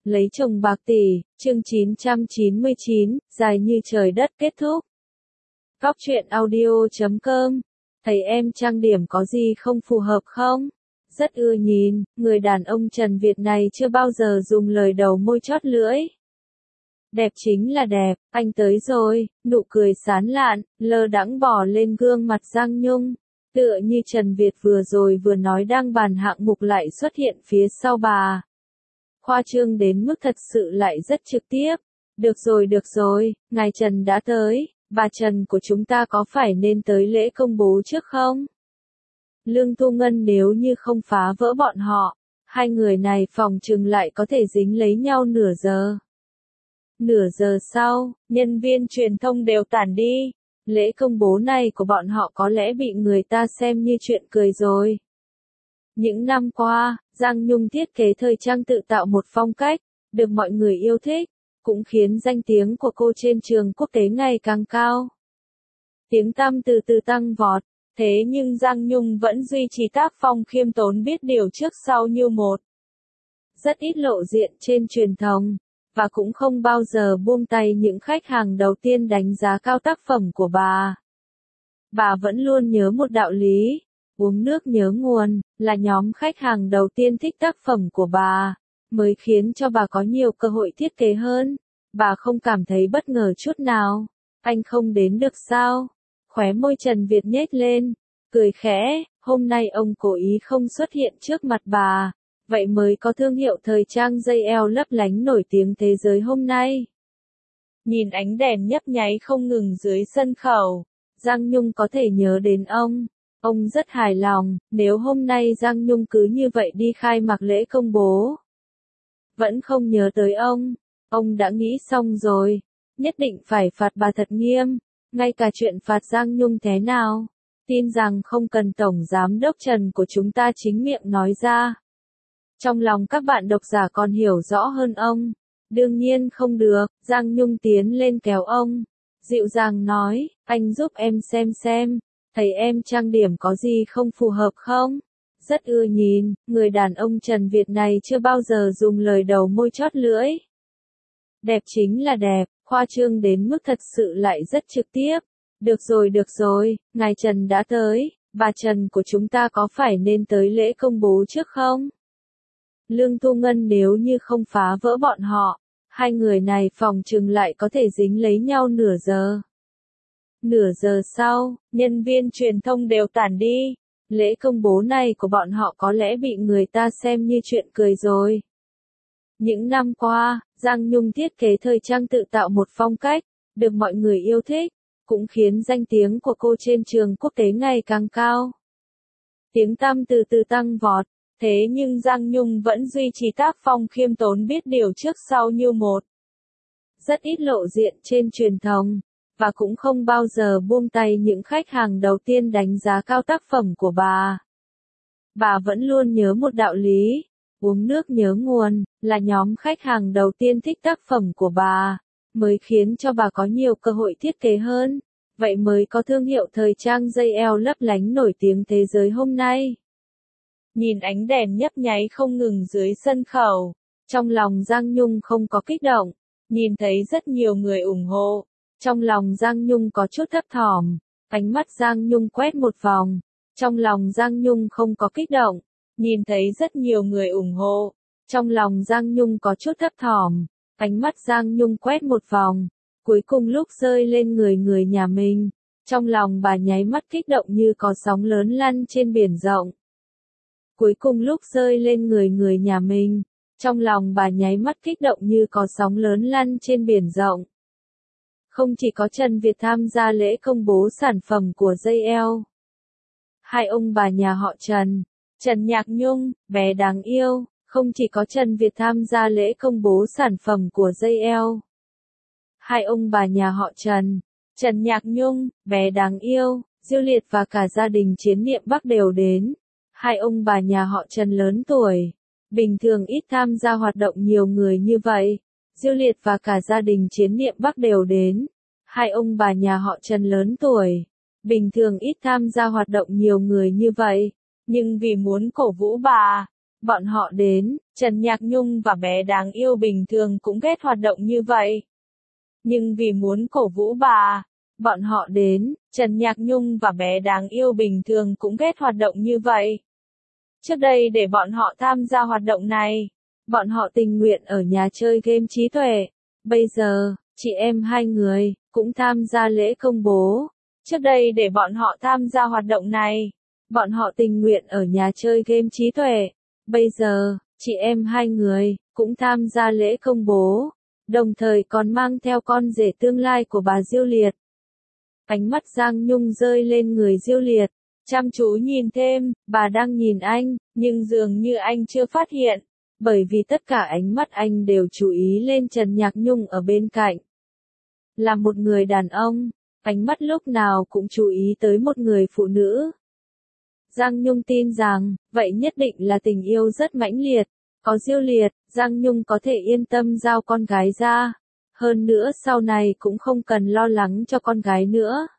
Lấy chồng bạc tỷ, chương 999, dài như trời đất kết thúc. Góc truyện audio.com. Thấy em trang điểm có gì không phù hợp không? Rất ưa nhìn, người đàn ông Trần Việt này chưa bao giờ dùng lời đầu môi chót lưỡi. Đẹp chính là đẹp, anh tới rồi, nụ cười sán lạn, lơ đãng bỏ lên gương mặt Giang Nhung. Tựa như Trần Việt vừa rồi vừa nói đang bàn hạng mục lại xuất hiện phía sau bà. Khoa trương đến mức thật sự lại rất trực tiếp. Được rồi, ngài Trần đã tới, bà Trần của chúng ta có phải nên tới lễ công bố trước không? Lương Thu Ngân nếu như không phá vỡ bọn họ, hai người này phòng chừng lại có thể dính lấy nhau nửa giờ. Nửa giờ sau, nhân viên truyền thông đều tản đi. Lễ công bố này của bọn họ có lẽ bị người ta xem như chuyện cười rồi. Những năm qua, Giang Nhung thiết kế thời trang tự tạo một phong cách, được mọi người yêu thích, cũng khiến danh tiếng của cô trên trường quốc tế ngày càng cao. Tiếng tăm từ từ tăng vọt, thế nhưng Giang Nhung vẫn duy trì tác phong khiêm tốn biết điều trước sau như một. Rất ít lộ diện trên truyền thông, và cũng không bao giờ buông tay những khách hàng đầu tiên đánh giá cao tác phẩm của bà. Bà vẫn luôn nhớ một đạo lý, uống nước nhớ nguồn, là nhóm khách hàng đầu tiên thích tác phẩm của bà, mới khiến cho bà có nhiều cơ hội thiết kế hơn. Bà không cảm thấy bất ngờ chút nào. Anh không đến được sao? Khóe môi Trần Việt nhếch lên, cười khẽ, hôm nay ông cố ý không xuất hiện trước mặt bà. Vậy mới có thương hiệu thời trang dây eo lấp lánh nổi tiếng thế giới hôm nay. Nhìn ánh đèn nhấp nháy không ngừng dưới sân khấu, Giang Nhung có thể nhớ đến ông. Ông rất hài lòng, nếu hôm nay Giang Nhung cứ như vậy đi khai mạc lễ công bố. Vẫn không nhớ tới ông đã nghĩ xong rồi, nhất định phải phạt bà thật nghiêm, ngay cả chuyện phạt Giang Nhung thế nào. Tin rằng không cần Tổng Giám đốc Trần của chúng ta chính miệng nói ra. Trong lòng các bạn độc giả còn hiểu rõ hơn ông. Đương nhiên không được, Giang Nhung tiến lên kéo ông. Dịu dàng nói, anh giúp em xem, thấy em trang điểm có gì không phù hợp không? Rất ưa nhìn, người đàn ông Trần Việt này chưa bao giờ dùng lời đầu môi chót lưỡi. Đẹp chính là đẹp, khoa trương đến mức thật sự lại rất trực tiếp. Được rồi, ngài Trần đã tới, bà Trần của chúng ta có phải nên tới lễ công bố trước không? Lương Thu Ngân nếu như không phá vỡ bọn họ, hai người này phòng chừng lại có thể dính lấy nhau nửa giờ. Nửa giờ sau, nhân viên truyền thông đều tản đi. Lễ công bố này của bọn họ có lẽ bị người ta xem như chuyện cười rồi. Những năm qua, Giang Nhung thiết kế thời trang tự tạo một phong cách, được mọi người yêu thích, cũng khiến danh tiếng của cô trên trường quốc tế ngày càng cao. Tiếng tăm từ từ tăng vọt, thế nhưng Giang Nhung vẫn duy trì tác phong khiêm tốn biết điều trước sau như một. Rất ít lộ diện trên truyền thông, và cũng không bao giờ buông tay những khách hàng đầu tiên đánh giá cao tác phẩm của bà. Bà vẫn luôn nhớ một đạo lý, uống nước nhớ nguồn, là nhóm khách hàng đầu tiên thích tác phẩm của bà, mới khiến cho bà có nhiều cơ hội thiết kế hơn. Vậy mới có thương hiệu thời trang dây eo lấp lánh nổi tiếng thế giới hôm nay. Nhìn ánh đèn nhấp nháy không ngừng dưới sân khấu, trong lòng Giang Nhung không có kích động, nhìn thấy rất nhiều người ủng hộ, trong lòng Giang Nhung có chút thấp thỏm, ánh mắt Giang Nhung quét một vòng, trong lòng Giang Nhung không có kích động, nhìn thấy rất nhiều người ủng hộ, trong lòng Giang Nhung có chút thấp thỏm, ánh mắt Giang Nhung quét một vòng, cuối cùng lúc rơi lên người nhà mình, trong lòng bà nháy mắt kích động như có sóng lớn lăn trên biển rộng. Cuối cùng lúc rơi lên người nhà mình, trong lòng bà nháy mắt kích động như có sóng lớn lăn trên biển rộng. Không chỉ có Trần Việt tham gia lễ công bố sản phẩm của JL. Hai ông bà nhà họ Trần, Trần Nhạc Nhung, bé đáng yêu, không chỉ có Trần Việt tham gia lễ công bố sản phẩm của JL. Hai ông bà nhà họ Trần, Trần Nhạc Nhung, bé đáng yêu, Diêu Liệt và cả gia đình Chiến Niệm Bắc đều đến. Hai ông bà nhà họ Trần lớn tuổi, bình thường ít tham gia hoạt động nhiều người như vậy. Diêu Liệt và cả gia đình Chiến Niệm Bắc đều đến. Hai ông bà nhà họ Trần lớn tuổi, bình thường ít tham gia hoạt động nhiều người như vậy, nhưng vì muốn cổ vũ bà, bọn họ đến, Trần Nhạc Nhung và bé đáng yêu bình thường cũng ghét hoạt động như vậy. Nhưng vì muốn cổ vũ bà, bọn họ đến, Trần Nhạc Nhung và bé đáng yêu bình thường cũng ghét hoạt động như vậy. Trước đây để bọn họ tham gia hoạt động này, bọn họ tình nguyện ở nhà chơi game trí tuệ. Bây giờ, chị em hai người, cũng tham gia lễ công bố. Trước đây để bọn họ tham gia hoạt động này, bọn họ tình nguyện ở nhà chơi game trí tuệ. Bây giờ, chị em hai người, cũng tham gia lễ công bố. Đồng thời còn mang theo con rể tương lai của bà Diêu Liệt. Ánh mắt Giang Nhung rơi lên người Diêu Liệt. Chăm chú nhìn thêm, bà đang nhìn anh, nhưng dường như anh chưa phát hiện. Bởi vì tất cả ánh mắt anh đều chú ý lên Trần Nhạc Nhung ở bên cạnh. Là một người đàn ông, ánh mắt lúc nào cũng chú ý tới một người phụ nữ. Giang Nhung tin rằng, vậy nhất định là tình yêu rất mãnh liệt. Có Diêu Liệt, Giang Nhung có thể yên tâm giao con gái ra. Hơn nữa sau này cũng không cần lo lắng cho con gái nữa.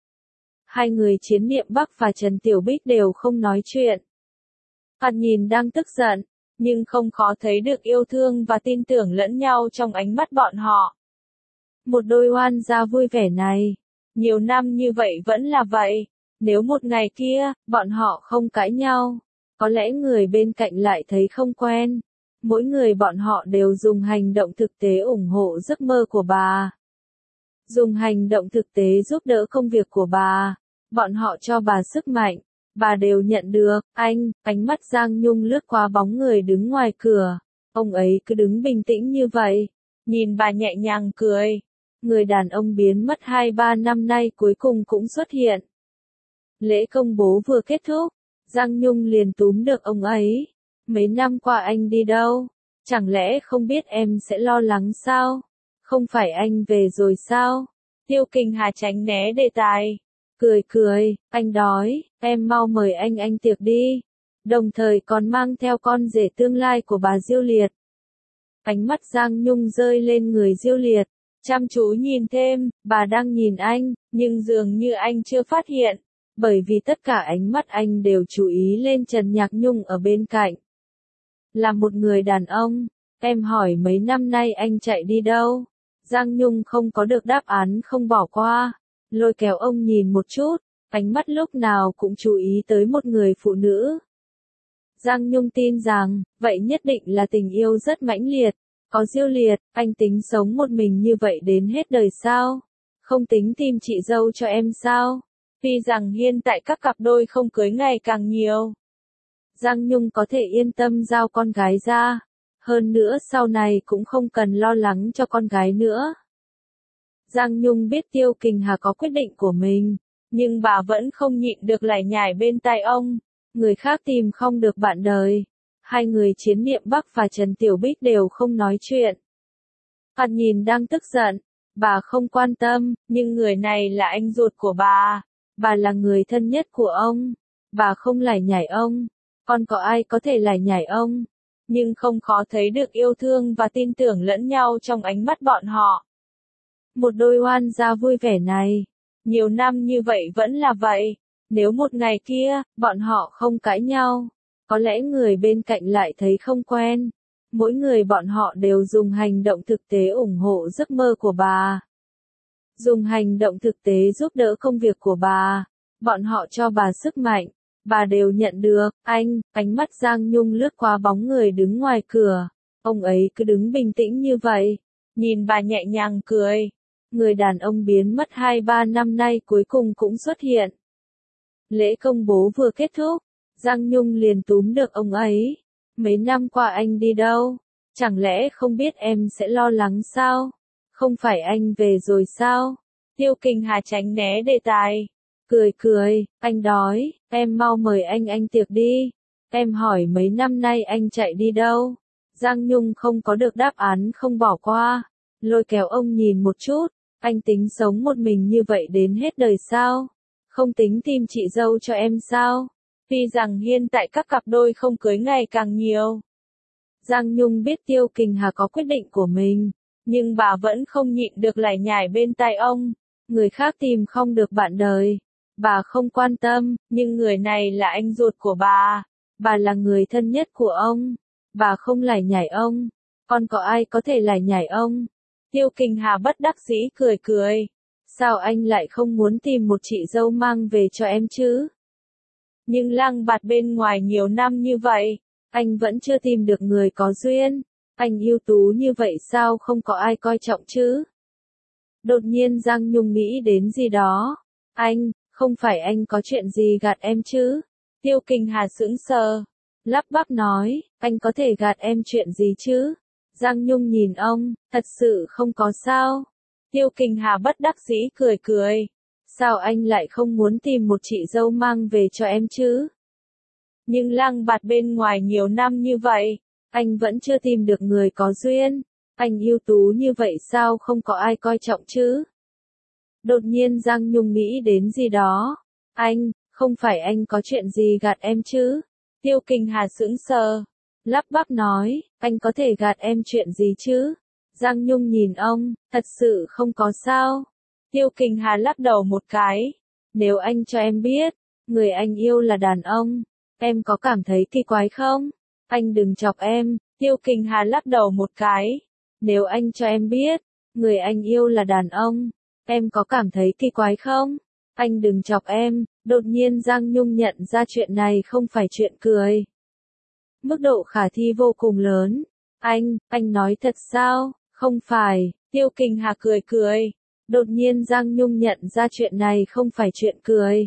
Hai người Chiến Niệm Bắc và Trần Tiểu Bích đều không nói chuyện. Thoạt nhìn đang tức giận, nhưng không khó thấy được yêu thương và tin tưởng lẫn nhau trong ánh mắt bọn họ. Một đôi oan gia vui vẻ này, nhiều năm như vậy vẫn là vậy. Nếu một ngày kia, bọn họ không cãi nhau, có lẽ người bên cạnh lại thấy không quen. Mỗi người bọn họ đều dùng hành động thực tế ủng hộ giấc mơ của bà. Dùng hành động thực tế giúp đỡ công việc của bà. Bọn họ cho bà sức mạnh. Bà đều nhận được. Ánh mắt Giang Nhung lướt qua bóng người đứng ngoài cửa. Ông ấy cứ đứng bình tĩnh như vậy. Nhìn bà nhẹ nhàng cười. Người đàn ông biến mất 2-3 năm nay cuối cùng cũng xuất hiện. Lễ công bố vừa kết thúc. Giang Nhung liền túm được ông ấy. Mấy năm qua anh đi đâu? Chẳng lẽ không biết em sẽ lo lắng sao? Không phải anh về rồi sao? Tiêu Kình Hà tránh né đề tài. Cười, anh đói, em mau mời anh tiệc đi. Đồng thời còn mang theo con rể tương lai của bà Diêu Liệt. Ánh mắt Giang Nhung rơi lên người Diêu Liệt. Chăm chú nhìn thêm, bà đang nhìn anh, nhưng dường như anh chưa phát hiện. Bởi vì tất cả ánh mắt anh đều chú ý lên Trần Nhạc Nhung ở bên cạnh. Là một người đàn ông, em hỏi mấy năm nay anh chạy đi đâu? Giang Nhung không có được đáp án không bỏ qua. Lôi kéo ông nhìn một chút, ánh mắt lúc nào cũng chú ý tới một người phụ nữ. Giang Nhung tin rằng, vậy nhất định là tình yêu rất mãnh liệt. Có Diêu Liệt, anh tính sống một mình như vậy đến hết đời sao? Không tính tìm chị dâu cho em sao? Tuy rằng hiện tại các cặp đôi không cưới ngày càng nhiều. Giang Nhung có thể yên tâm giao con gái ra. Hơn nữa sau này cũng không cần lo lắng cho con gái nữa. Giang Nhung biết Tiêu Kình Hà có quyết định của mình, nhưng bà vẫn không nhịn được lải nhải bên tai ông. Người khác tìm không được bạn đời. Hai người Chiến Niệm Bắc và Trần Tiểu Bích đều không nói chuyện. Thoạt nhìn đang tức giận. Bà không quan tâm, nhưng người này là anh ruột của bà. Bà là người thân nhất của ông. Bà không lải nhải ông. Còn có ai có thể lải nhải ông? Nhưng không khó thấy được yêu thương và tin tưởng lẫn nhau trong ánh mắt bọn họ. Một đôi oan gia vui vẻ này. Nhiều năm như vậy vẫn là vậy. Nếu một ngày kia, bọn họ không cãi nhau, có lẽ người bên cạnh lại thấy không quen. Mỗi người bọn họ đều dùng hành động thực tế ủng hộ giấc mơ của bà. Dùng hành động thực tế giúp đỡ công việc của bà. Bọn họ cho bà sức mạnh. Bà đều nhận được. Ánh mắt Giang Nhung lướt qua bóng người đứng ngoài cửa. Ông ấy cứ đứng bình tĩnh như vậy. Nhìn bà nhẹ nhàng cười. Người đàn ông biến mất 2-3 năm nay cuối cùng cũng xuất hiện. Lễ công bố vừa kết thúc. Giang Nhung liền túm được ông ấy. Mấy năm qua anh đi đâu? Chẳng lẽ không biết em sẽ lo lắng sao? Không phải anh về rồi sao? Tiêu Kình Hà tránh né đề tài. Cười, anh đói, em mau mời anh tiệc đi. Em hỏi mấy năm nay anh chạy đi đâu? Giang Nhung không có được đáp án không bỏ qua. Lôi kéo ông nhìn một chút. Anh tính sống một mình như vậy đến hết đời sao? Không tính tìm chị dâu cho em sao? Tuy rằng hiện tại các cặp đôi không cưới ngày càng nhiều. Giang Nhung biết Tiêu Kình Hà có quyết định của mình, nhưng bà vẫn không nhịn được lải nhải bên tai ông. Người khác tìm không được bạn đời. Bà không quan tâm, nhưng người này là anh ruột của bà. Bà là người thân nhất của ông. Bà không lải nhải ông. Còn có ai có thể lải nhải ông? Tiêu Kình Hà bất đắc dĩ cười cười. Sao anh lại không muốn tìm một chị dâu mang về cho em chứ? Nhưng lang bạt bên ngoài nhiều năm như vậy, anh vẫn chưa tìm được người có duyên. Anh ưu tú như vậy sao không có ai coi trọng chứ? Đột nhiên Giang Nhung nghĩ đến gì đó. Anh, không phải anh có chuyện gì gạt em chứ? Tiêu Kình Hà sững sờ, lắp bắp nói, anh có thể gạt em chuyện gì chứ? Giang Nhung nhìn ông, thật sự không có sao. Tiêu Kình Hà bất đắc dĩ cười cười. Sao anh lại không muốn tìm một chị dâu mang về cho em chứ? Nhưng lang bạt bên ngoài nhiều năm như vậy, anh vẫn chưa tìm được người có duyên. Anh ưu tú như vậy sao không có ai coi trọng chứ? Đột nhiên Giang Nhung nghĩ đến gì đó. Anh, không phải anh có chuyện gì gạt em chứ? Tiêu Kình Hà sững sờ, lắp bắp nói, anh có thể gạt em chuyện gì chứ? Giang Nhung nhìn ông, thật sự không có sao. Tiêu Kình Hà lắc đầu một cái. Nếu anh cho em biết, người anh yêu là đàn ông, em có cảm thấy kỳ quái không? Anh đừng chọc em. Tiêu Kình Hà lắc đầu một cái. Nếu anh cho em biết, người anh yêu là đàn ông, em có cảm thấy kỳ quái không? Anh đừng chọc em. Đột nhiên Giang Nhung nhận ra chuyện này không phải chuyện cười. Mức độ khả thi vô cùng lớn. Anh nói thật sao? Không phải. Tiêu Kình Hà cười cười. Đột nhiên Giang Nhung nhận ra chuyện này không phải chuyện cười.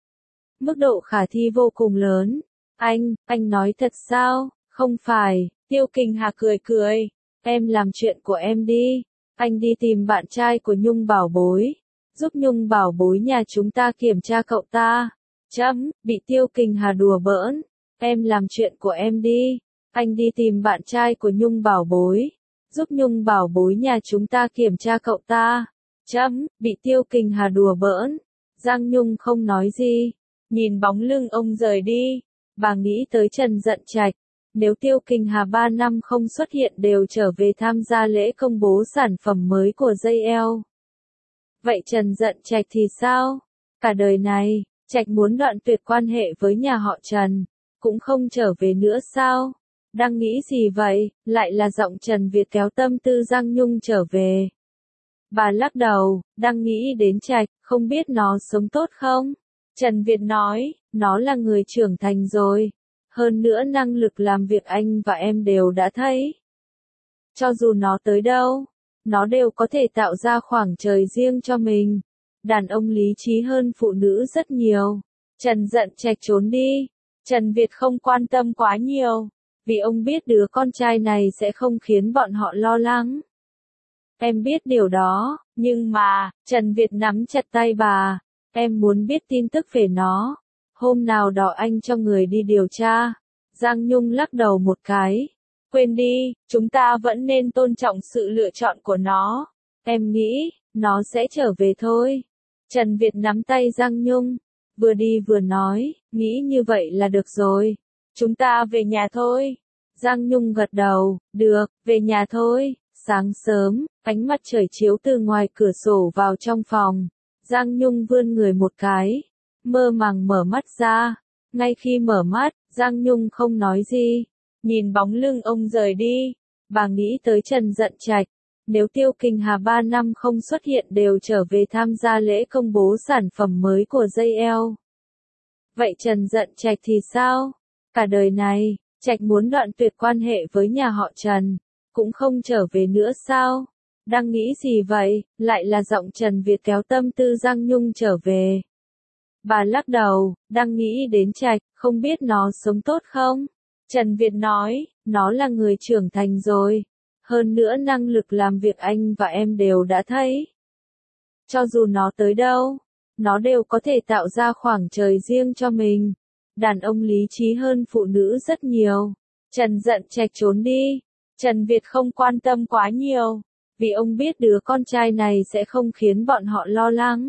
Mức độ khả thi vô cùng lớn. Anh nói thật sao? Không phải. Tiêu Kình Hà cười cười. Em làm chuyện của em đi. Anh đi tìm bạn trai của Nhung bảo bối. Giúp Nhung bảo bối nhà chúng ta kiểm tra cậu ta. Bị Tiêu Kình Hà đùa bỡn. Em làm chuyện của em đi. Anh đi tìm bạn trai của Nhung bảo bối. Giúp Nhung bảo bối nhà chúng ta kiểm tra cậu ta. Bị Tiêu Kình Hà đùa bỡn. Giang Nhung không nói gì. Nhìn bóng lưng ông rời đi. Bà nghĩ tới Trần Dận Trạch. Nếu Tiêu Kình Hà 3 năm không xuất hiện đều trở về tham gia lễ công bố sản phẩm mới của JL. Vậy Trần Dận Trạch thì sao? Cả đời này, Trạch muốn đoạn tuyệt quan hệ với nhà họ Trần, cũng không trở về nữa sao? Đang nghĩ gì vậy? Lại là giọng Trần Việt kéo tâm tư Giang Nhung trở về. Bà lắc đầu, đang nghĩ đến Trạch, không biết nó sống tốt không? Trần Việt nói, nó là người trưởng thành rồi. Hơn nữa năng lực làm việc anh và em đều đã thấy. Cho dù nó tới đâu, nó đều có thể tạo ra khoảng trời riêng cho mình. Đàn ông lý trí hơn phụ nữ rất nhiều. Trần Dận Trạch trốn đi. Trần Việt không quan tâm quá nhiều, vì ông biết đứa con trai này sẽ không khiến bọn họ lo lắng. Em biết điều đó, nhưng mà, Trần Việt nắm chặt tay bà. Em muốn biết tin tức về nó. Hôm nào đó anh cho người đi điều tra. Giang Nhung lắc đầu một cái. Quên đi, chúng ta vẫn nên tôn trọng sự lựa chọn của nó. Em nghĩ, nó sẽ trở về thôi. Trần Việt nắm tay Giang Nhung, vừa đi vừa nói, nghĩ như vậy là được rồi. Chúng ta về nhà thôi. Giang Nhung gật đầu, được, về nhà thôi. Sáng sớm, ánh mặt trời chiếu từ ngoài cửa sổ vào trong phòng. Giang Nhung vươn người một cái, mơ màng mở mắt ra. Ngay khi mở mắt, Giang Nhung không nói gì. Nhìn bóng lưng ông rời đi, bà nghĩ tới Trần Dận Trạch. Nếu Tiêu Kình Hà 3 năm không xuất hiện đều trở về tham gia lễ công bố sản phẩm mới của JL. Vậy Trần Dận Trạch thì sao? Cả đời này, Trạch muốn đoạn tuyệt quan hệ với nhà họ Trần, cũng không trở về nữa sao? Đang nghĩ gì vậy? Lại là giọng Trần Việt kéo tâm tư Giang Nhung trở về. Bà lắc đầu, đang nghĩ đến Trạch, không biết nó sống tốt không? Trần Việt nói, nó là người trưởng thành rồi. Hơn nữa năng lực làm việc anh và em đều đã thấy. Cho dù nó tới đâu, nó đều có thể tạo ra khoảng trời riêng cho mình. Đàn ông lý trí hơn phụ nữ rất nhiều. Trần Dận Trạch trốn đi. Trần Việt không quan tâm quá nhiều, vì ông biết đứa con trai này sẽ không khiến bọn họ lo lắng.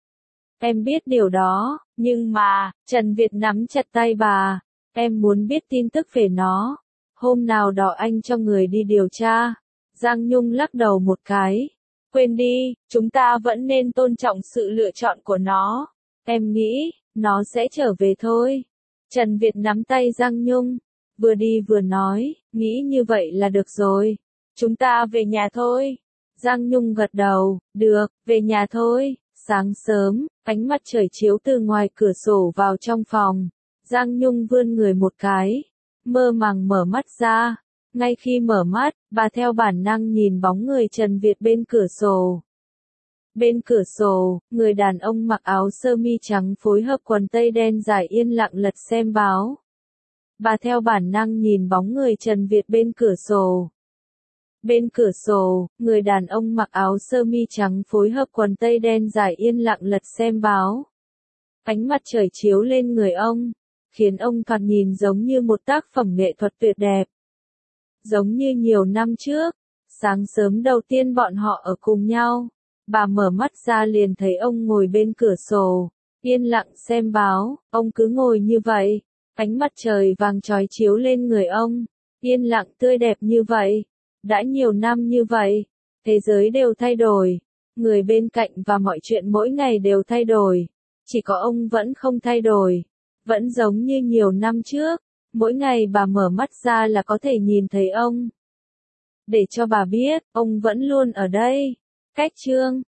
Em biết điều đó, nhưng mà, Trần Việt nắm chặt tay bà. Em muốn biết tin tức về nó. Hôm nào đó anh cho người đi điều tra. Giang Nhung lắc đầu một cái. Quên đi, chúng ta vẫn nên tôn trọng sự lựa chọn của nó. Em nghĩ, nó sẽ trở về thôi. Trần Việt nắm tay Giang Nhung, vừa đi vừa nói, nghĩ như vậy là được rồi. Chúng ta về nhà thôi. Giang Nhung gật đầu, được, về nhà thôi. Sáng sớm, ánh mặt trời chiếu từ ngoài cửa sổ vào trong phòng. Giang Nhung vươn người một cái, mơ màng mở mắt ra. Ngay khi mở mắt, bà theo bản năng nhìn bóng người Trần Việt bên cửa sổ. Bên cửa sổ, người đàn ông mặc áo sơ mi trắng phối hợp quần tây đen dài yên lặng lật xem báo. Bà theo bản năng nhìn bóng người Trần Việt bên cửa sổ. Bên cửa sổ, người đàn ông mặc áo sơ mi trắng phối hợp quần tây đen dài yên lặng lật xem báo. Ánh mặt trời chiếu lên người ông, khiến ông thoạt nhìn giống như một tác phẩm nghệ thuật tuyệt đẹp. Giống như nhiều năm trước, sáng sớm đầu tiên bọn họ ở cùng nhau, bà mở mắt ra liền thấy ông ngồi bên cửa sổ, yên lặng xem báo, ông cứ ngồi như vậy, ánh mặt trời vàng chói chiếu lên người ông, yên lặng tươi đẹp như vậy. Đã nhiều năm như vậy, thế giới đều thay đổi, người bên cạnh và mọi chuyện mỗi ngày đều thay đổi, chỉ có ông vẫn không thay đổi, vẫn giống như nhiều năm trước, mỗi ngày bà mở mắt ra là có thể nhìn thấy ông. Để cho bà biết, ông vẫn luôn ở đây. Cách chương